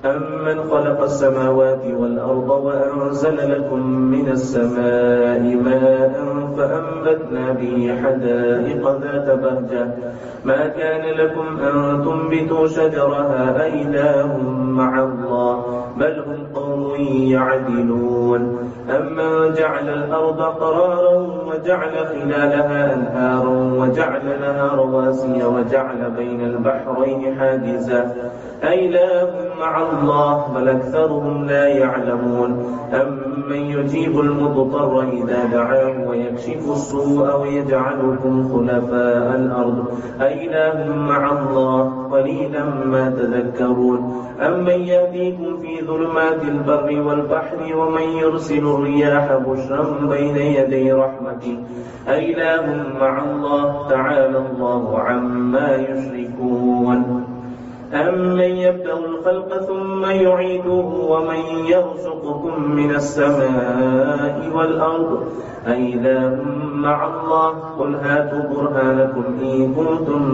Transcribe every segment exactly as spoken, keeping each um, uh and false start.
أمن خلق السماوات والأرض وأنزل لكم من السماء ماء فأنبتنا به حدائق ذات بهجة ما كان لكم أن تنبتوا شجرها أإله مع الله بل هم قوم يعدلون أمن جعل الأرض قرارا وجعل خلالها أنهارا وجعل لها رواسي وجعل بين البحرين حاجزا أإله مع الله بل أكثرهم لا يعلمون أمن يجيب المضطر إذا دعاه ويكشف السوء ويجعلكم خلفاء الأرض أإله مع الله قليلا ما تذكرون أمن يهديكم في ظلمات البر والبحر ومن يرسل الرياح بشرا بين يدي رحمته أإله مع الله تعالى الله عما يشركون أمن يبدأ الخلق ثم يعيده ومن يرزقكم من السماء والأرض أإله مع الله قل هاتوا برهانكم إن كنتم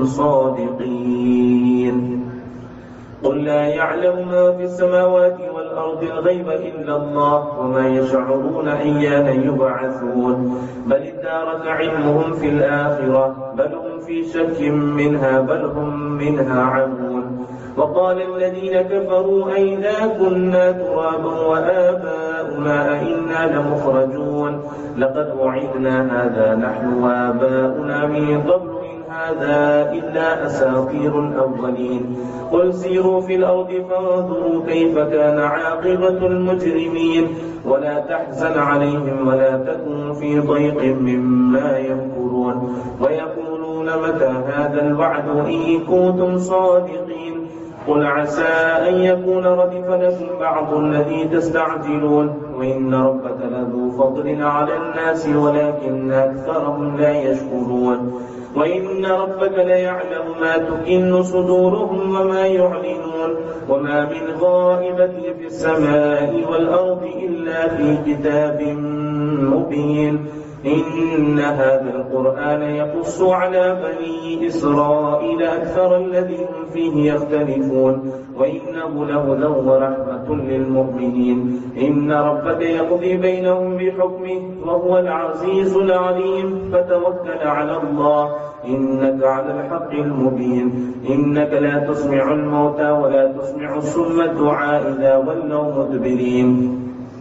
صادقين قل لا يعلم ما في السماوات والأرض الغيب إلا الله وما يشعرون أيان يبعثون بل ادارك علمهم في الآخرة بل هم في شك منها بل هم منها عمون وقال الذين كفروا أئذا كنا ترابا وآباؤنا أئنا لمخرجون لقد وعدنا هذا نحن وآباؤنا من قبل هذا إلا أساطير الأولين قل سيروا في الأرض فانظروا كيف كان عاقبة المجرمين ولا تحزن عليهم ولا تكن في ضيق مما يمكرون ويقولون متى هذا الوعد إن كنتم صادقين قل عسى أن يكون ردف لكم بعض الذي تستعجلون وإن ربك لذو فضل على الناس ولكن أكثرهم لا يشكرون وإن ربك ليعلم ما تكن صدورهم وما يعلنون وما من غائبة في السماء والأرض إلا في كتاب مبين إن هذا القرآن يقص على بني إسرائيل أكثر الذي هم فيه يختلفون وإنه لهدى ورحمة للمؤمنين إن ربك يقضي بينهم بحكمه وهو العزيز العليم فتوكل على الله إنك على الحق المبين إنك لا تسمع الموتى ولا تسمع الصم الدعاء إذا ولوا مدبرين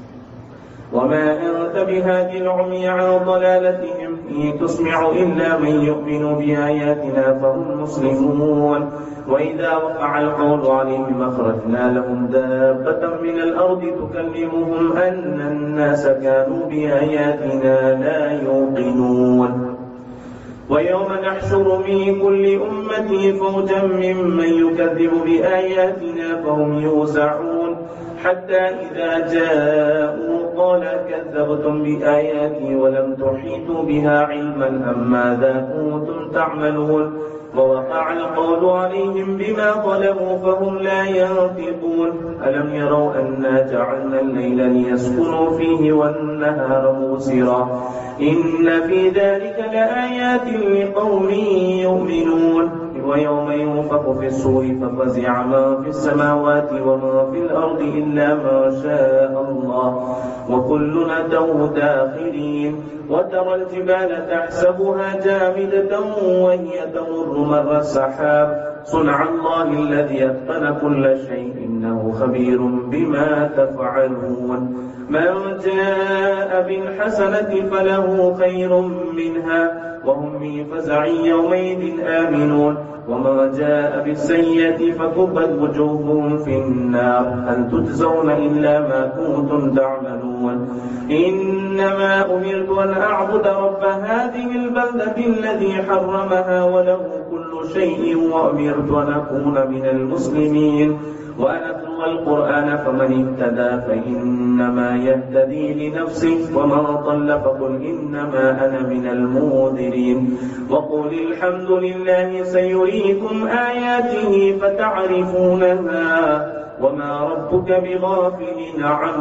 وما أنت بهادي العمي عن ضلالتهم إن تسمع إلا من يؤمن بآياتنا فهم مسلمون وإذا وقع القول عليهم أخرجنا لهم دابة من الأرض تكلمهم أن الناس كانوا بآياتنا لا يوقنون ويوم نحشر من كل أمة فوجا ممن يكذب بآياتنا فهم يوزعون حتى إذا جاءوا قال كذبتم بآياتي ولم تحيطوا بها علما أم ماذا كنتم تعملون ووقع القول عليهم بما ظلموا فهم لا ينطقون ألم يروا أنا جعلنا الليل ليسكنوا فيه والنهار مبصرا إن في ذلك لآيات لقوم يؤمنون ويوم ينفخ في الصور ففزع من في السماوات ومن في الأرض إلا ما شاء الله وكلنا أتوه داخلين وترى الجبال تحسبها جامدة وهي تمر مر السحاب صنع الله الذي أتقن كل شيء إنه خبير بما تفعلون من جاء بالحسنة فله خير منها وهم من فزع يومئذ آمنون وما جاء بالسيئة فكبت وجوههم في النار هل تجزون إلا ما كنتم تعملون إنما أمرت أن أعبد رب هذه البلدة الذي حرمها وله كل شيء وأمرت أن أكون من المسلمين وأن أتلو القرآن فمن اهتدى فإنما يهتدي لنفسه ومن ضل فقل إنما أنا من المنذرين وقل الحمد لله سيريكم آياته فتعرفونها وما ربك بغافل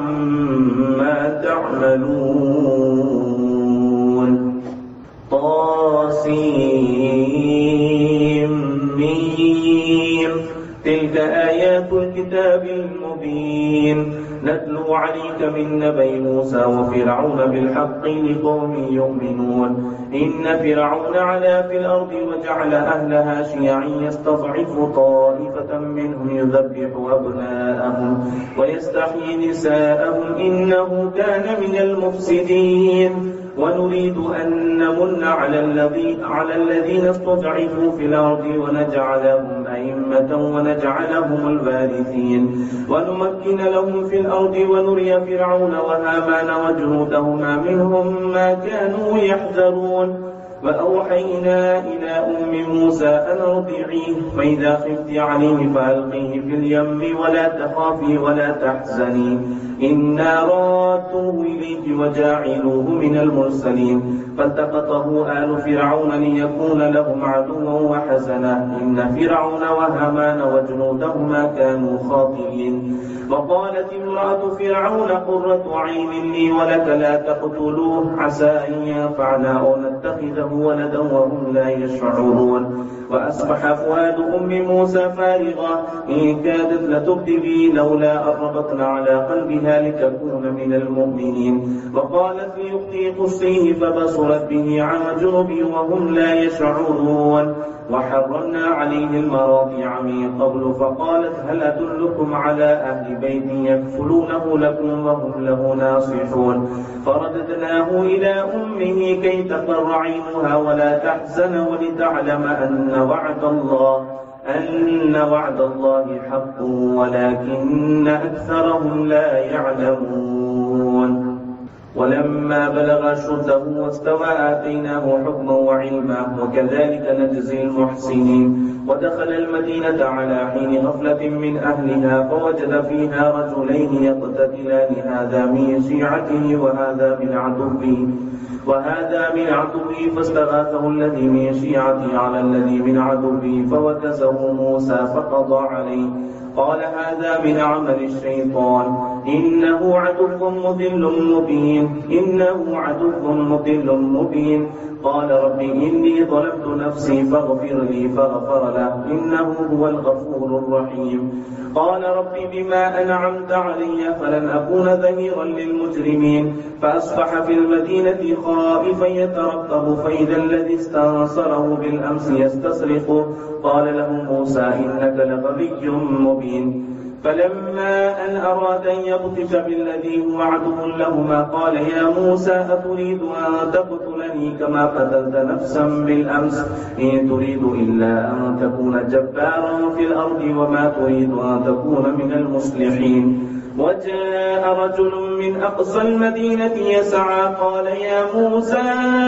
عما تعملون طاسيم تلك آيات الكتاب المبين نتلو عليك من نبأ موسى وفرعون بالحق لقوم يؤمنون إن فرعون علا في الأرض وجعل أهلها شيعا يستضعف طائفة منهم يذبح أبناءهم ويستحيي نساءهم إنه كان من المفسدين ونريد أن نمن على الذي على الذين استضعفوا في الأرض ونجعلهم أئمة ونجعلهم الوارثين ونمكن لهم في الأرض ونري فرعون وهامان وجنودهما منهم ما كانوا يحذرون وأوحينا إلى أم موسى أن ارضعيه فإذا خفت عليه فألقيه في اليم ولا تخافي ولا تحزني إنا رادوه إليك وجاعلوه من المرسلين فالتقطه آل فرعون ليكون لهم عدوا وحزنا إن فرعون وهامان وجنودهما كانوا خاطئين وقالت امرأة فرعون قرة عين لي ولك لا تقتلوه عسى أن ينفعنا أو نتخذه ولدا وهم لا يشعرون وأصبح فؤاد أم موسى فارغا إن كادت لتبدي به لولا أن ربطنا على قلبها لتكون من المؤمنين وقالت لأختي قصيه فبصرت به عن جنب وهم لا يشعرون وحرمنا عليه المراضع من قبل فقالت هل أدلكم على أهل بيت يكفلونه لكم وهم له ناصحون فرددناه إلى أمه كي تقر عينها ولا تحزن ولتعلم أن وعد الله أن وعد الله حق ولكن أكثرهم لا يعلمون ولما بلغ أشده واستوى آتيناه حكما وعلما وكذلك نجزي المحسنين ودخل المدينة على حين غفلة من أهلها فوجد فيها رجلين يقتتلان هذا من شيعته وهذا من عدوه وهذا من عدوه فاستغاثه الذي من شيعته على الذي من عدوه فوكزه موسى فقضى عليه قال هذا من عمل الشيطان إنه عدو مضل مبين إنه عدو مضل مبين قال رب إني ظلمت نفسي فاغفر لي فغفر له إنه هو الغفور الرحيم قال رب بما أنعمت علي فلن أكون ظهيرا للمجرمين فأصبح في المدينة خائفا يترقب فإذا الذي استنصره بالأمس يستصرخ قال له موسى إنك لغبي مبين فلما أن أراد أن يبطش بالذي هو عدو لهما قال يا موسى أتريد أن تقتلني كما قتلت نفسا بالأمس إن تريد إلا أن تكون جبارا في الأرض وما تريد أن تكون من المصلحين وجاء رجل من أقصى المدينة يسعى قال يا موسى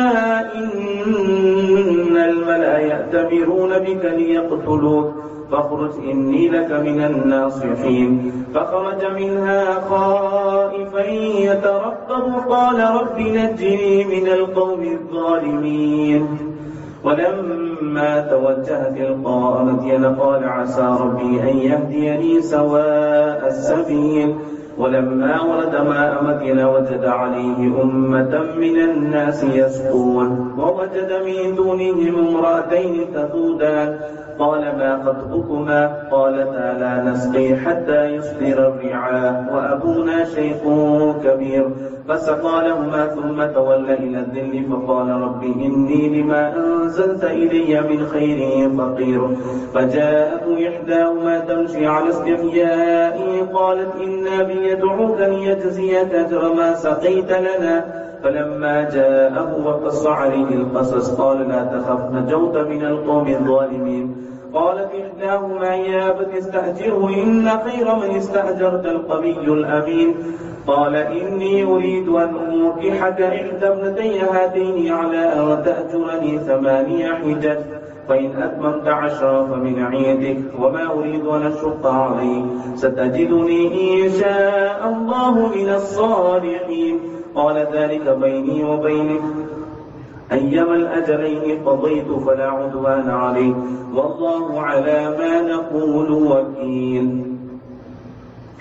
إن الملأ يأتمرون بك ليقتلوك فاخرج إني لك من الناصحين فخرج منها خائفا يترقب قال رب نجني من القوم الظالمين ولما توجه تلقاء مدين قال عسى ربي أن يهديني سواء السبيل ولما ورد ماء مدين وجد عليه أمة من الناس يسقون ووجد من دونهم امرأتين تذودان قال ما خطبكما قالتا لا نسقي حتى يصدر الرعاء وأبونا شيخ كبير فسقى لهما ثم تولى إلى الذل فقال رب إني لما أنزلت إلي من خير فقير فجاءته إحداهما تمشي على استحياء قالت إنا بيدعوك ليجزيك أجر ما سقيت لنا فلما جاءه وقص عليه القصص قال لا تخف نجوت من القوم الظالمين قالت إحداهما يا أبت استأجره إن خير من استأجرت القوي الأمين قال إني أريد أن أنكحك إحدى ابنتي هاتين على أن تأجرني ثمانية حجج فإن أتممت عشرا فمن عندك وما أريد أن أشق عليك ستجدني إن شاء الله من الصالحين قال ذلك بيني وبينك أيما الأجلين قضيت فلا عدوان عليه والله على ما نقول وكيل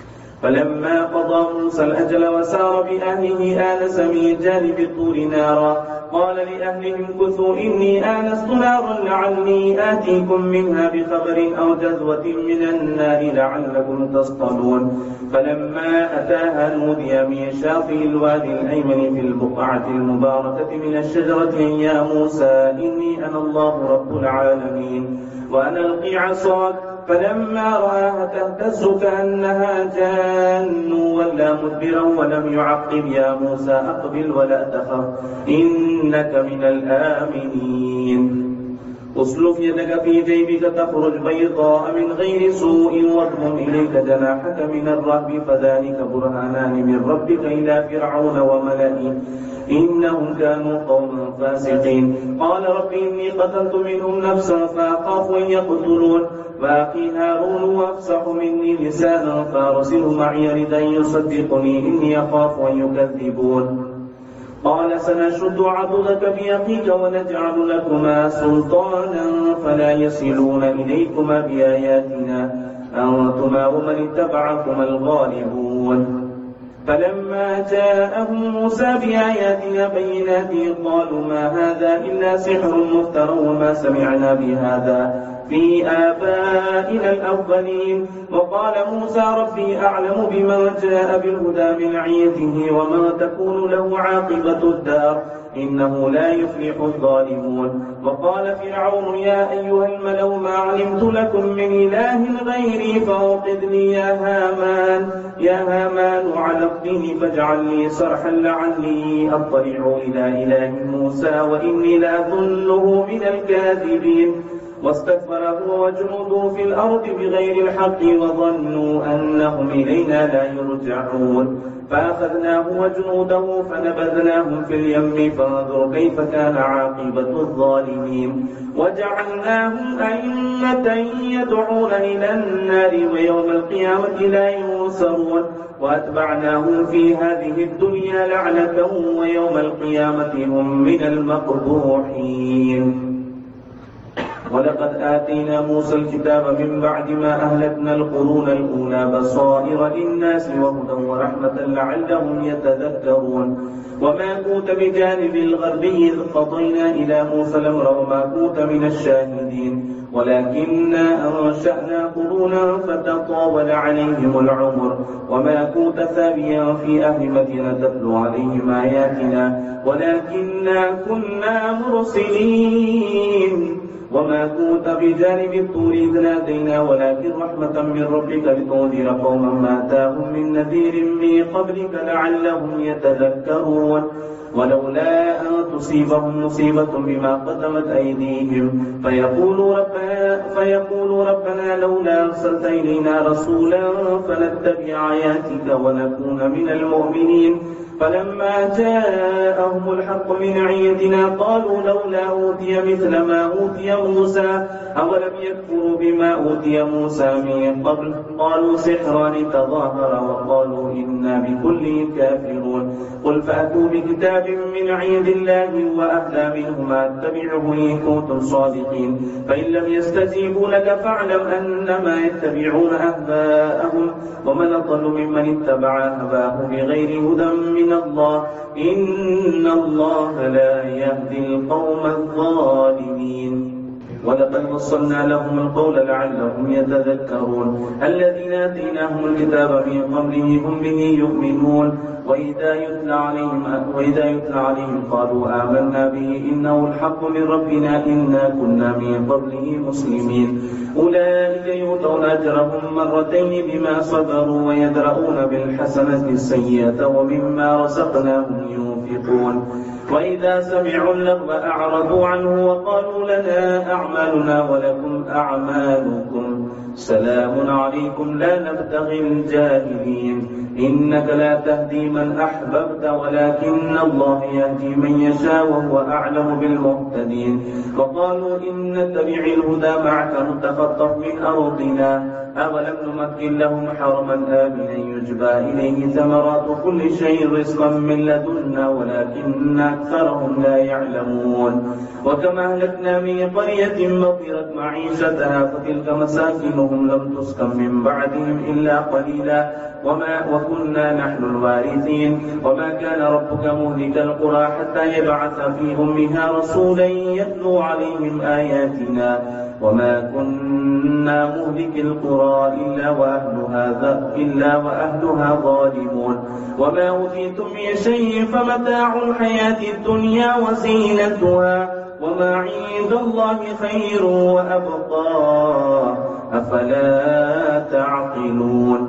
فلما قضى موسى الأجل وسار بأهله آنس من جانب الطور نارا قال لأهلهم كثوا إني آنست نارا لعلي آتيكم منها بخبر أو جذوة من النار لعلكم تصطلون فلما أتاها نودي من شاطئ الوادي الأيمن في البقعة المباركة من الشجرة يا موسى إني أنا الله رب العالمين وأنا ألقي عصاك فلما رآها تهتز كأنها جان ولا مدبرا ولم يعقب يا موسى أقبل ولا تخف إنك من الآمنين أسلك يدك في جيبك تخرج بيضاء من غير سوء واضمم إليك جناحك من الرهب فذلك برهانان من ربك إلى فرعون وملئه إنهم كانوا قوما فاسقين قال رب إني قتلت منهم نفسا فأخاف أن يقتلون وأخي هارون وأفصح مني لسانا فأرسله معي ردا يصدقني إني أخاف أن يكذبون قال سنشد عضدك بأخيك ونجعل لكما سلطانا فلا يصلون إليكما بآياتنا أنتما ومن اتبعكما الغالبون فلما جاءهم موسى بآياتنا بينات قالوا ما هذا إلا سحر مفترى وما سمعنا بهذا في آبائنا الأولين وقال موسى ربي أعلم بمن جاء بالهدى من عيته وما تكون له عاقبة الدار إنه لا يفلح الظالمون وقال فرعون يا أيها الملأ ما علمت لكم من إله غيري فأوقد لي يا هامان يا هامان على الطين فاجعل لي صرحا لعلي أطلع إلى إله موسى وإني لأظنه من الكاذبين واستكبر هو وجنوده في الأرض بغير الحق وظنوا أنهم إلينا لا يرجعون فأخذناه وجنوده فنبذناهم في اليم فانظر كيف كان عاقبة الظالمين وجعلناهم أئمة يدعون إلى النار ويوم القيامة لا ينصرون وأتبعناهم في هذه الدنيا لعنة ويوم القيامة هم من المقبوحين ولقد آتينا موسى الكتاب من بعد ما أهلكنا القرون الأولى بصائر للناس وهدى ورحمة لعلهم يتذكرون وما كنت بجانب الغربي إذ قضينا إلى موسى الأمر وما كنت من الشاهدين ولكننا أنشأنا قرونا فتطاول عليهم العمر وما كنت ثابيا في أهل مدينة تتلو عليهم آياتنا ولكننا كنا مرسلين وما كنت بجانب الطور إذ نادينا ولكن رحمة من ربك لتنذر قوما ما أتاهم من نذير من قبلك لعلهم يتذكرون ولولا أن تصيبهم مصيبة بما قدمت أيديهم فيقولوا ربنا, فيقولوا ربنا لولا أرسلت إلينا رسولا فنتبع آياتك ونكون من المؤمنين فلما جاءهم الحق من عندنا قالوا لولا أوتي مثل ما أوتي موسى أولم يكفروا بما أوتي موسى من قبل قالوا سحران تظاهرا وقالوا إنا بكل كافرون قل فأتوا بكتاب من عند الله وأهدى منهما اتبعه إن كنتم صادقين فإن لم يستجيبوا لك فاعلم أنما يتبعون أهواءهم ومن أضل ممن اتبع هواه بغير هدى من الله إن الله لا يهدي القوم الظالمين ولقد وصلنا لهم القول لعلهم يتذكرون الذين آتيناهم الكتاب من قبله هم به يؤمنون وإذا يتلى عليهم, وإذا يتلى عليهم قالوا آمنا به إنه الحق من ربنا إنا كنا من قبله مسلمين أولئك يؤتون أجرهم مرتين بما صبروا ويدرؤون بالحسنة السيئة ومما رزقناهم ينفقون وإذا سمعوا اللغو أعرضوا عنه وقالوا لنا أعمالنا ولكم أعمالكم سلام عليكم لا نبتغي الجاهلين إنك لا تهدي من أحببت ولكن الله يهدي من يشاء وهو أعلم بالمهتدين وقالوا إن نتبع الهدى معك نتخطف من أرضنا أولم نمكن لهم حرما آمنا يجبى إليه ثمرات كل شيء رزقا من لدنا ولكن أكثرهم لا يعلمون وكما أهلكنا من قرية بطرت معيشتها فتلك مساكنهم لم تسكن من بعدهم إلا قليلا وما وكنا نحن الوارثين وما كان ربك مهلك القرى حتى يبعث في أمها رسولا يتلو عليهم آياتنا وما كنا مهلك القرى إلا وأهلها إلا وأهلها ظالمون وما أوتيتم من شيء فمتاع الحياة الدنيا وزينتها وما عند الله خير وأبقى أفلا تعقلون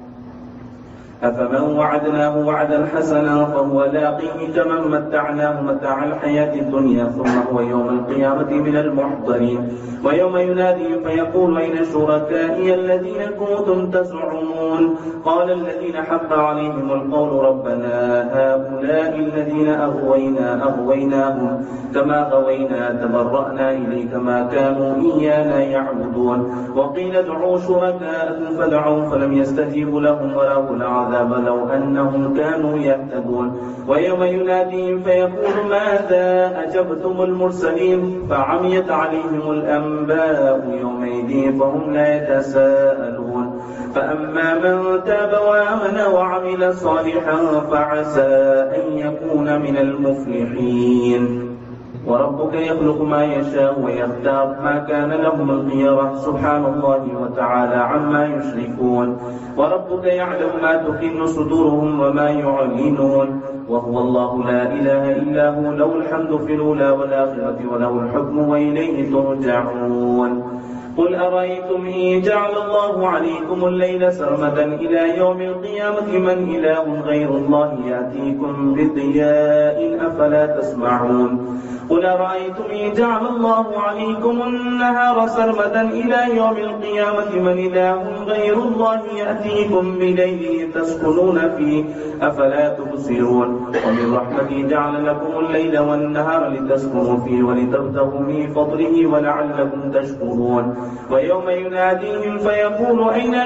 أفمن وعدناه وعدا حسنا فهو لاقيه كمن متعناه متاع الحياة الدنيا ثم هو يوم القيامة من المحضرين ويوم ينادي فيقول أين شركائي الذين كنتم تزعمون قال الذين حق عليهم القول ربنا هؤلاء الذين أغوينا أغويناهم كما غوينا تبرأنا إليك ما كانوا إيانا يعبدون وقيل ادعوا شركاءكم فدعوا فلم يستجيبوا لهم ورأوا العذاب لو أنهم كانوا يهتدون ويوم يناديهم فيقول ماذا أجبتم المرسلين فعميت عليهم الأنباء يومئذ فهم لا يتساءلون فأما من تاب وآمن وعمل صالحا فعسى أن يكون من المفلحين وربك يخلق ما يشاء ويختار ما كان لهم الخيرة سبحان الله وتعالى عما يشركون وربك يعلم ما تكن صدورهم وما يعلنون وهو الله لا إله إلا هو له الحمد في الأولى والآخرة وله الحكم وإليه ترجعون قل أرأيتم إن جعل الله عليكم الليل سرمدا إلى يوم القيامة من إله غير الله يأتيكم بضياء أفلا تسمعون قل أرأيتم إن جعل الله عليكم النهار سرمدا إلى يوم القيامة من إله غير الله يأتيكم بليل تسكنون فيه أفلا تبصرون ومن رحمته جعل لكم الليل والنهار لتسكنوا فيه ولتبتغوا من فضله ولعلكم تشكرون ويوم يناديهم فيقول أين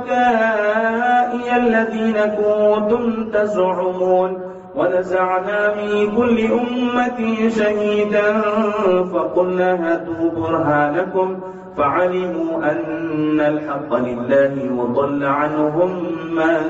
شركائي الذين كنتم تزعمون ونزعنا من كل أمة شهيدا فقلنا هاتوا برهانكم فعلموا أن الحق لله وضل عنهم ما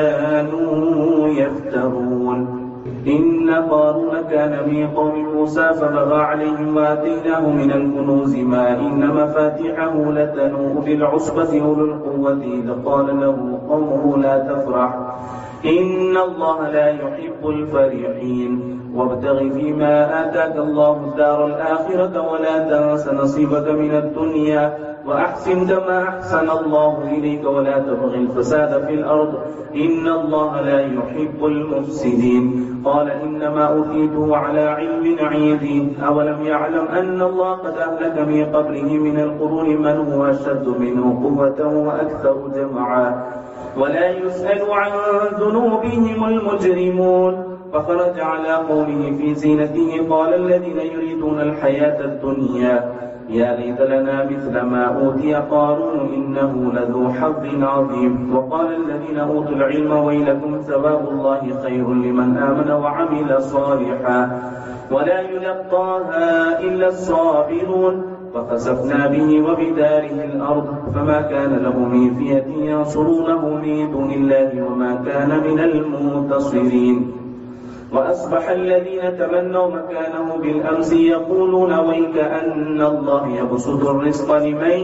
كانوا يفترون إن قارون كان من قوم موسى فبغى عليهم وآتيناه من الكنوز ما إن مفاتحه لتنوء بالعصبة أولي القوة إذ قال له قومه لا تفرح إن الله لا يحب الفرحين وابتغ فيما آتاك الله الدار الآخرة ولا تنس نصيبك من الدنيا وأحسن كما أحسن الله إليك ولا تبغ الفساد في الأرض إن الله لا يحب المفسدين قال إنما أوتيته على علم عندي أولم يعلم أن الله قد أهلك من قبله من القرون من هو أشد منه قوة وأكثر جمعا ولا يسأل عن ذنوبهم المجرمون فخرج على قومه في زينته قال الذين يريدون الحياة الدنيا يا ليت لنا مثل ما أوتي قارون إنه لذو حظ عظيم وقال الذين أوتوا العلم ويلكم ثواب الله خير لمن آمن وعمل صالحا ولا يلقاها إلا الصابرون فخسفنا به وبداره الأرض فما كان له من فئة ينصرونه من دون الله وما كان من المنتصرين وأصبح الذين تمنوا مكانه بالأمس يقولون ويك أن الله يبسط الرزق لمن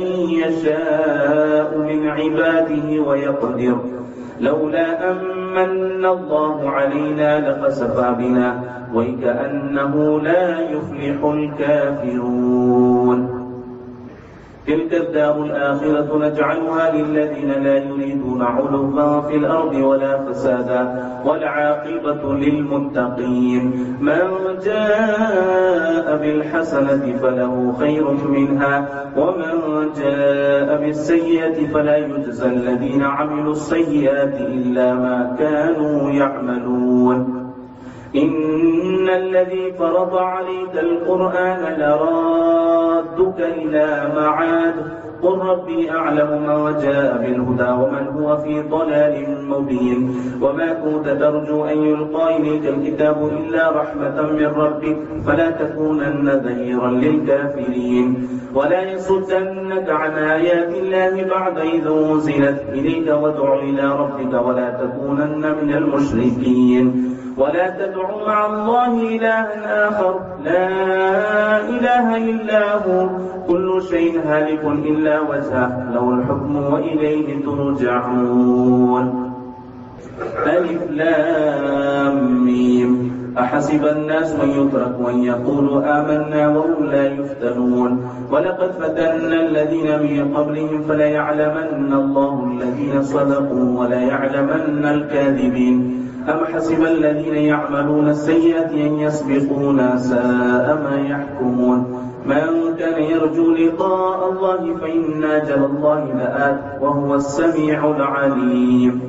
يشاء من عباده ويقدر لولا أمن الله علينا لخسف بنا ويكأنه لا يفلح الكافرون تلك الدار الآخرة نجعلها للذين لا يريدون علوا في الأرض ولا فسادا والعاقبة للمتقين من جاء بالحسنة فله خير منها ومن جاء بالسيئة فلا يجزى الذين عملوا السيئات إلا ما كانوا يعملون إن الذي فرض عليك القرآن لرادك إلى معاد قل ربي أعلم من جاء بالهدى ومن هو في ضلال مبين وما كنت ترجو أن يلقى إليك الكتاب إلا رحمة من ربك فلا تكونن ظهيرا للكافرين ولا يصدنك عن آيات الله بعد إذ أنزلت إليك وادع إلى ربك ولا تكونن من المشركين ولا تدع مع الله إلها آخر لا إله إلا هو كل شيء هالك إلا وجهه له الحكم وإليه ترجعون. ألف لام ميم أحسب الناس أن يتركوا أن يقولوا آمنا وهم لا يفتنون ولقد فتنا الذين من قبلهم فليعلمن الله الذين صدقوا وليعلمن الكاذبين أم حسب الذين يعملون السيئات أن يسبقونا ساء ما يحكمون من كان يرجو لقاء الله فإن أجل الله لآت وهو السميع العليم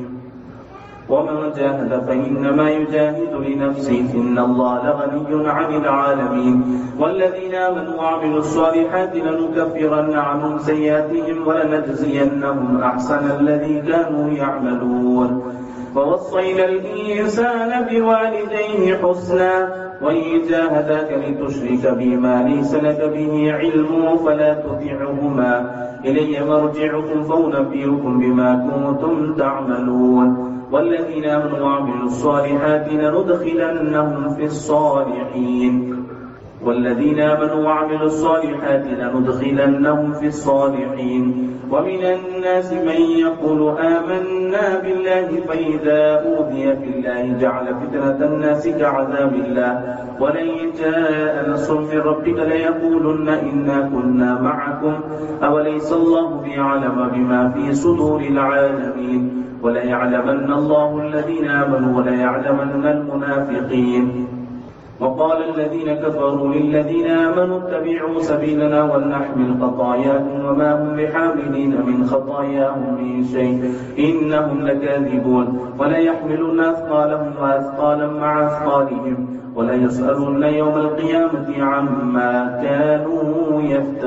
ومن جاهد فإنما يجاهد لنفسه إن الله لغني عن العالمين والذين آمنوا وعملوا الصالحات لنكفرن عنهم سيئاتهم ولنجزينهم أحسن الذي كانوا يعملون ووصينا الإنسان بوالديه حسنا وإن جاهداك لتشرك بما ليس لك به علم فلا تطعهما إلي مرجعكم فأنبئكم بما كنتم تعملون والذين آمنوا وعملوا الصالحات لندخلنهم في الصالحين والذين آمنوا وعملوا الصالحات لندخلنهم في الصالحين ومن الناس من يقول آمنا بالله فإذا أوذي في الله جعل فتنة الناس كعذاب الله ولئن جاء نصر من ربك ليقولن إنا كنا معكم أوليس الله بأعلم بما في صدور العالمين وليعلمن الله الذين آمنوا وليعلمن المنافقين. وقال الذين كفروا للذين آمنوا اتبعوا سبيلنا ولنحمل خطاياكم وما هم بحاملين من خطاياهم من شيء إنهم لكاذبون وليحملن أثقالهم وأثقالا مع أثقالهم وليسألن يوم القيامة عما كانوا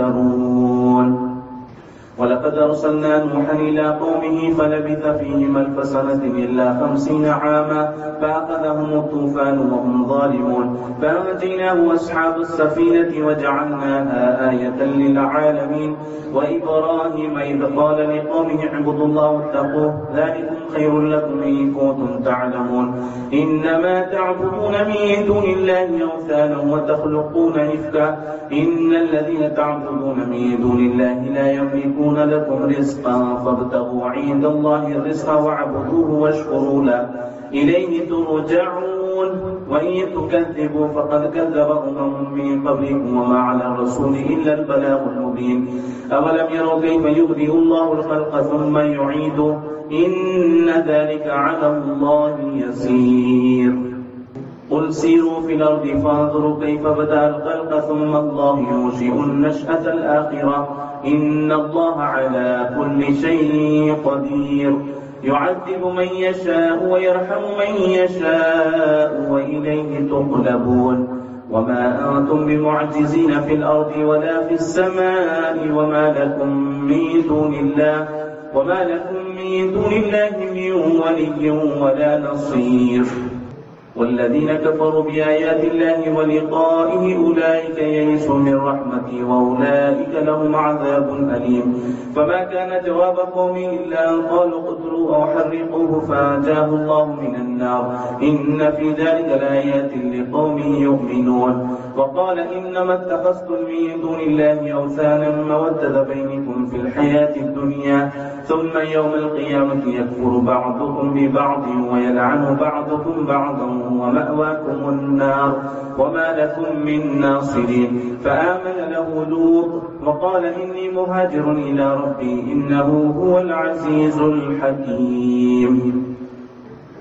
يفترون. ولقد أرسلنا نوحا إلى قومه فلبث فيهم ألف سنة إلا خمسين عاما فأخذهم الطوفان وهم ظالمون فأنجيناه وأصحاب السفينة وجعلناها آية للعالمين. وإبراهيم إذ قال لقومه اعبدوا الله واتقوه ذلكم خير لكم إن كنتم تعلمون إنما تعبدون من دون الله أوثانا وتخلقون إفكا إن الذين تعبدون من دون الله لا يملكون لكم رزقا فابتغوا عند الله الرزق واعبدوه واشكروا له إليه ترجعون. وإن تكذبوا فقد كذب أمم من قبلكم وما على الرسول إلا البلاغ المبين. أولم يروا كيف يبدئ الله الخلق ثم يعيده إن ذلك على الله يسير. قل سيروا في الأرض فانظروا كيف بدأ الخلق ثم الله ينشئ النشأة الآخرة إن الله على كل شيء قدير. يعذب من يشاء ويرحم من يشاء وإليه تقلبون. وما أنتم بمعجزين في الأرض ولا في السماء وما لكم من دون الله وما لكم من دون الله من ولي ولا نصير. والذين كفروا بآيات الله ولقائه أولئك يئسوا من رحمتي وأولئك لهم عذاب أليم. فما كان جواب قومه إلا أن قالوا اقتلوه أو حرقوه فأنجاه الله من النار إن في ذلك لآيات لقوم يؤمنون. وقال إنما اتخذتم من دون الله أوثانا مودة بينكم في الحياة الدنيا ثم يوم القيامة يكفر بعضكم ببعض ويلعن بعضكم بعضا ومأواكم النار وما لكم من ناصرين. فآمن له لوط وقال إني مهاجر إلى ربي إنه هو العزيز الحكيم.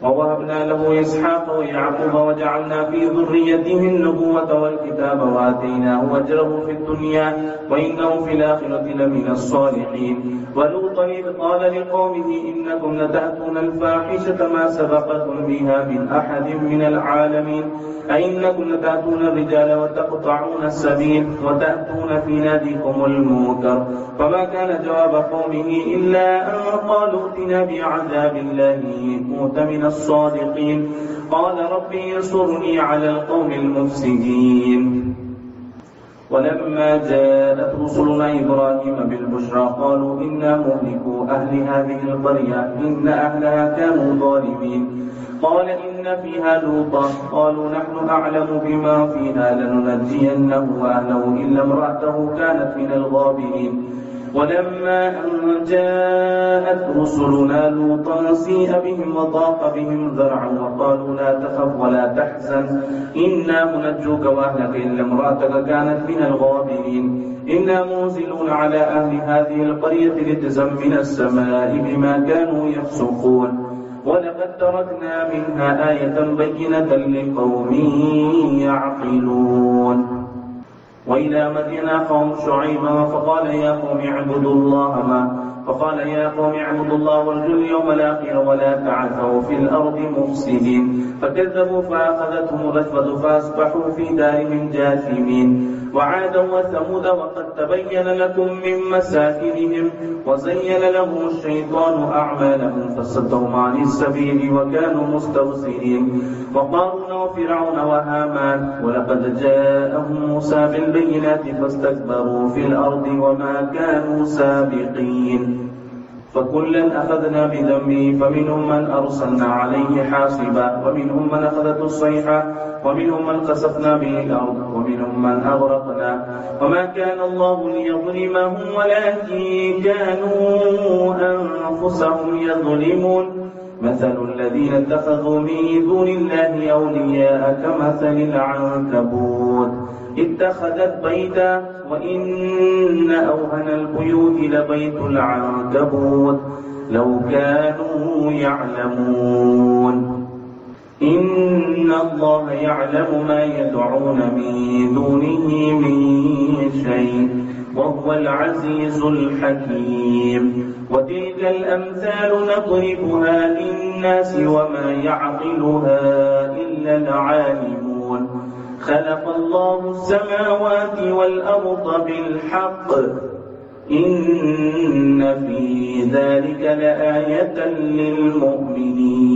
ووهبنا له إسحاق ويعقوب وجعلنا في ذريته النبوة والكتاب وآتيناه أجره في الدنيا وإنه في الآخرة لمن الصالحين. ولوطا إذ قال لقومه إنكم لتأتون الفاحشة ما سبقكم بها من أحد من العالمين أئنكم لتأتون الرجال وتقطعون السبيل وتأتون في ناديكم المنكر. فما كان جواب قومه إلا أن قالوا ائتنا بعذاب الله إن كنت من الصادقين. قال ربي انصرني على القوم المفسدين. ولما جاءت رسلنا إبراهيم بالبشرى قالوا إنا مهلكو أهل هذه القرية إن أهلها كانوا ظالمين. قال إن فيها لوطا قالوا نحن أعلم بما فيها لننجينه وأهله إلا امرأته كانت من الغابرين. ولما أن جاءت رسلنا لوطا سيء بهم وضاق بهم ذرعا وقالوا لا تخف ولا تحزن إنا منجوك وأهلك إلا امرأتك كانت من الغابرين. إنا منزلون على أهل هذه القرية رجزا من السماء بما كانوا يفسقون. ولقد تركنا منها آية بينة لقوم يعقلون. وإلى مدين أخاهم شعيبا فقال يا قوم اعبدوا الله ما فقال يا قوم اعبدوا الله وارجوا اليوم الآخر ولا تعثوا في الأرض مفسدين. فكذبوا فأخذتهم الرجفة فأصبحوا في دارهم جاثمين. وعادا وثمود وقد تبين لكم من مساكنهم وزين لهم الشيطان أعمالهم فصدهم عن السبيل وكانوا مستبصرين. وقارون وفرعون وهامان ولقد جاءهم موسى بالبينات فاستكبروا في الأرض وما كانوا سابقين. فكلا أخذنا بذنبه فمنهم من أرسلنا عليه حاصبا ومنهم من أخذته الصيحة ومنهم من خسفنا به الأرض ومنهم من أغرقنا. وما كان الله ليظلمهم ولكن كانوا أنفسهم يظلمون. مثل الذين اتخذوا من دون الله أولياء كمثل العنكبوت اتخذت بيتا وإن أوهن البيوت لبيت العنكبوت لو كانوا يعلمون. إن الله يعلم ما يدعون من دونه من شيء وهو العزيز الحكيم. وتلك الأمثال نضربها للناس وما يعقلها إلا العالمون. خلق الله السماوات والأرض بالحق إن في ذلك لآية للمؤمنين.